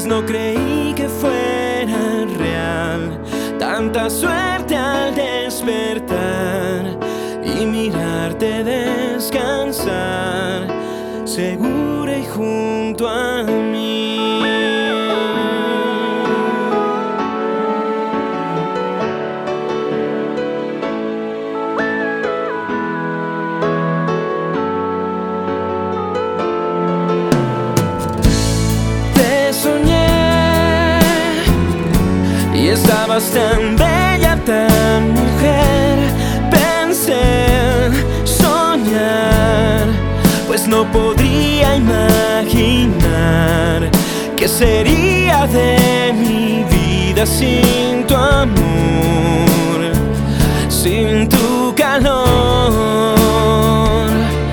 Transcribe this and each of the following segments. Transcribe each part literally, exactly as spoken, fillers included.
pues no creí que fuera real. Tanta suerte al despertar y mirarte descansar, segura y junto a mí. Y estabas tan bella, tan mujer. Pensé soñar, pues no podría imaginar qué sería de mi vida sin tu amor, sin tu calor.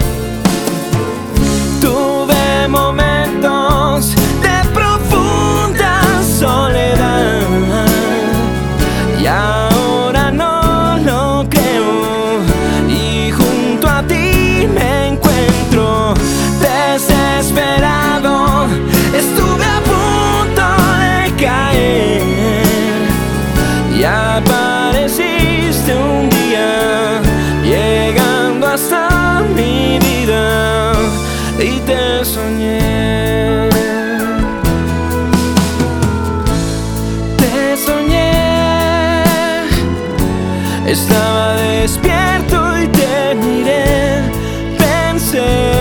Tuve momentos de profunda soledad y ahora no lo creo, y junto a ti me encuentro desesperado. Estuve a punto de caer y apareciste un día, llegando hasta mi vida, y te soñé. Estaba despierto y te miré. Pensé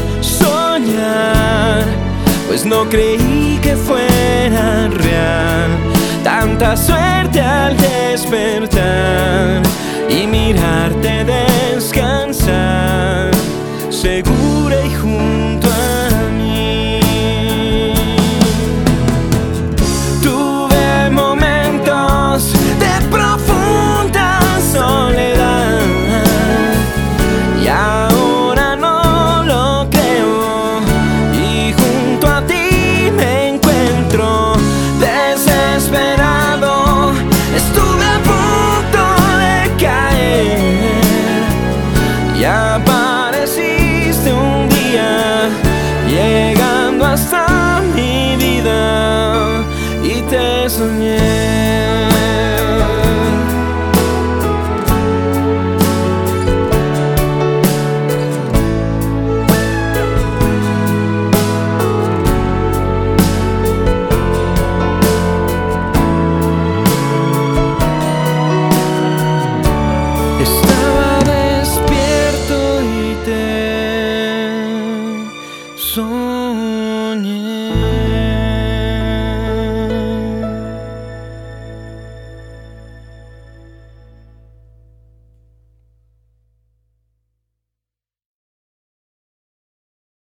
soñar, pues no creí que fuera real. Tanta suerte al despertar y mirarte descansar, segura y junto a mí. Tuve momentos de profunda soledad y ahora no lo creo, y junto a ti me encuentro desesperado. Estuve a punto de caer y apareciste un día, llegando hasta mi vida, y te soñé.